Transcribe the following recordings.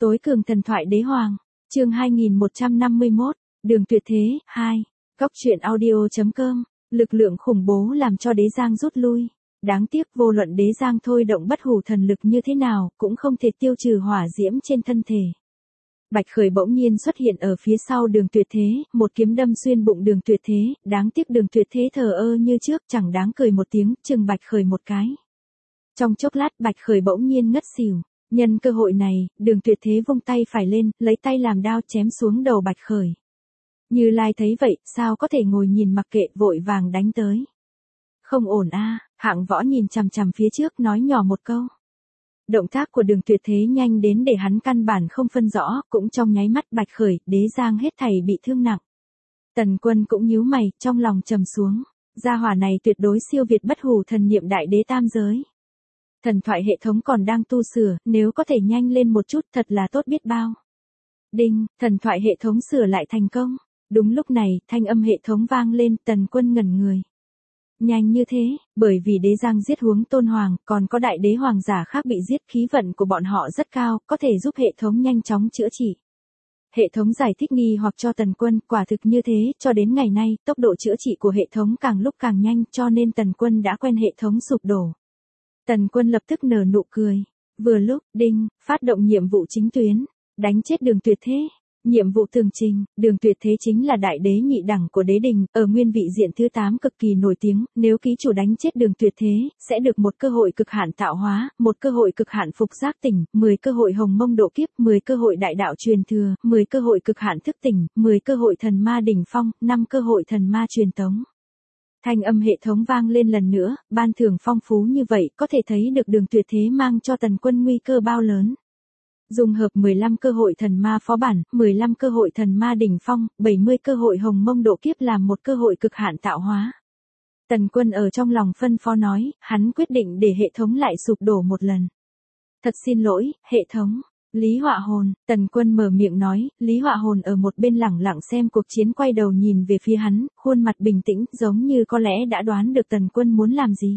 Tối cường thần thoại đế hoàng, chương 2151, đường tuyệt thế, 2, Góc truyện audio.com, lực lượng khủng bố làm cho đế giang rút lui. Đáng tiếc vô luận đế giang thôi động bất hủ thần lực như thế nào, cũng không thể tiêu trừ hỏa diễm trên thân thể. Bạch Khởi bỗng nhiên xuất hiện ở phía sau đường tuyệt thế, một kiếm đâm xuyên bụng đường tuyệt thế, đáng tiếc đường tuyệt thế thờ ơ như trước, chẳng đáng cười một tiếng, chừng Bạch Khởi một cái. Trong chốc lát Bạch Khởi bỗng nhiên ngất xỉu. Nhân cơ hội này, đường tuyệt thế vung tay phải lên, lấy tay làm đao chém xuống đầu Bạch Khởi. Như Lai thấy vậy, sao có thể ngồi nhìn mặc kệ, vội vàng đánh tới. Không ổn a, Hạng Võ nhìn chằm chằm phía trước nói nhỏ một câu. Động tác của đường tuyệt thế nhanh đến để hắn căn bản không phân rõ, cũng trong nháy mắt Bạch Khởi, đế giang hết thảy bị thương nặng. Tần Quân cũng nhíu mày, trong lòng trầm xuống. Gia hỏa này tuyệt đối siêu việt bất hủ thần niệm đại đế tam giới. Thần thoại hệ thống còn đang tu sửa, nếu có thể nhanh lên một chút thật là tốt biết bao. Đinh, thần thoại hệ thống sửa lại thành công. Đúng lúc này, thanh âm hệ thống vang lên, Tần Quân ngẩn người. Nhanh như thế, bởi vì đế giang giết Huống Tôn Hoàng, còn có đại đế hoàng giả khác bị giết, khí vận của bọn họ rất cao, có thể giúp hệ thống nhanh chóng chữa trị. Hệ thống giải thích nghi hoặc cho Tần Quân, quả thực như thế, cho đến ngày nay, tốc độ chữa trị của hệ thống càng lúc càng nhanh, cho nên Tần Quân đã quen hệ thống sụp đổ. Tần Quân lập tức nở nụ cười. Vừa lúc, đinh, phát động nhiệm vụ chính tuyến, đánh chết đường tuyệt thế. Nhiệm vụ tường trình, đường tuyệt thế chính là đại đế nhị đẳng của đế đình, ở nguyên vị diện thứ 8 cực kỳ nổi tiếng, nếu ký chủ đánh chết đường tuyệt thế, sẽ được một cơ hội cực hạn tạo hóa, một cơ hội cực hạn phục giác tỉnh, 10 cơ hội hồng mông độ kiếp, 10 cơ hội đại đạo truyền thừa, 10 cơ hội cực hạn thức tỉnh, 10 cơ hội thần ma đỉnh phong, 5 cơ hội thần ma truyền tống. Thanh âm hệ thống vang lên lần nữa, ban thưởng phong phú như vậy, có thể thấy được đường tuyệt thế mang cho Tần Quân nguy cơ bao lớn. Dùng hợp 15 cơ hội thần ma phó bản, 15 cơ hội thần ma đỉnh phong, 70 cơ hội hồng mông độ kiếp làm một cơ hội cực hạn tạo hóa. Tần Quân ở trong lòng phân phó nói, hắn quyết định để hệ thống lại sụp đổ một lần. Thật xin lỗi, hệ thống. Lý Họa Hồn, Tần Quân mở miệng nói, Lý Họa Hồn ở một bên lẳng lặng xem cuộc chiến, quay đầu nhìn về phía hắn, khuôn mặt bình tĩnh, giống như có lẽ đã đoán được Tần Quân muốn làm gì.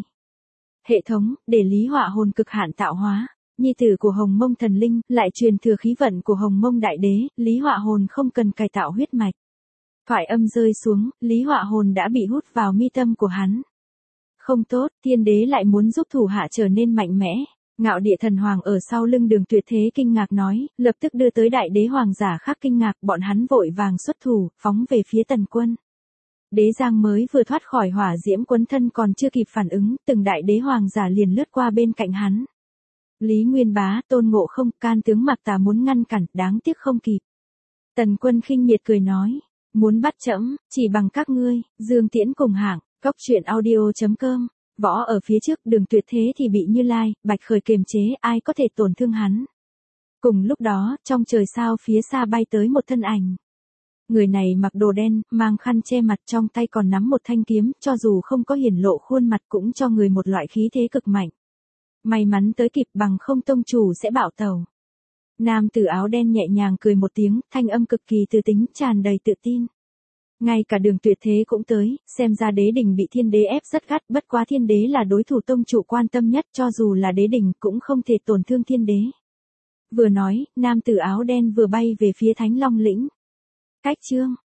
Hệ thống, để Lý Họa Hồn cực hạn tạo hóa, nhi tử của Hồng Mông thần linh, lại truyền thừa khí vận của Hồng Mông đại đế, Lý Họa Hồn không cần cải tạo huyết mạch. Thoại âm rơi xuống, Lý Họa Hồn đã bị hút vào mi tâm của hắn. Không tốt, thiên đế lại muốn giúp thủ hạ trở nên mạnh mẽ. Ngạo Địa Thần Hoàng ở sau lưng đường tuyệt thế kinh ngạc nói, lập tức đưa tới đại đế hoàng giả khác kinh ngạc, bọn hắn vội vàng xuất thủ, phóng về phía Tần Quân. Đế giang mới vừa thoát khỏi hỏa diễm quấn thân còn chưa kịp phản ứng, từng đại đế hoàng giả liền lướt qua bên cạnh hắn. Lý Nguyên Bá, Tôn Ngộ Không, can tướng Mạc Tà muốn ngăn cản, đáng tiếc không kịp. Tần Quân khinh miệt cười nói, muốn bắt trẫm, chỉ bằng các ngươi. Dương Tiễn cùng Hạng, Góc truyện audio.com. Võ ở phía trước, đường tuyệt thế thì bị Như Lai, Bạch Khởi kiềm chế, ai có thể tổn thương hắn. Cùng lúc đó, trong trời sao phía xa bay tới một thân ảnh. Người này mặc đồ đen, mang khăn che mặt, trong tay còn nắm một thanh kiếm, cho dù không có hiển lộ khuôn mặt cũng cho người một loại khí thế cực mạnh. May mắn tới kịp, bằng không tông chủ sẽ bạo tẩu. Nam tử áo đen nhẹ nhàng cười một tiếng, thanh âm cực kỳ từ tính, tràn đầy tự tin. Ngay cả đường tuyệt thế cũng tới, xem ra đế đình bị thiên đế ép rất gắt, bất quá thiên đế là đối thủ tông chủ quan tâm nhất, cho dù là đế đình cũng không thể tổn thương thiên đế. Vừa nói, nam tử áo đen vừa bay về phía Thánh Long lĩnh. Cách chương,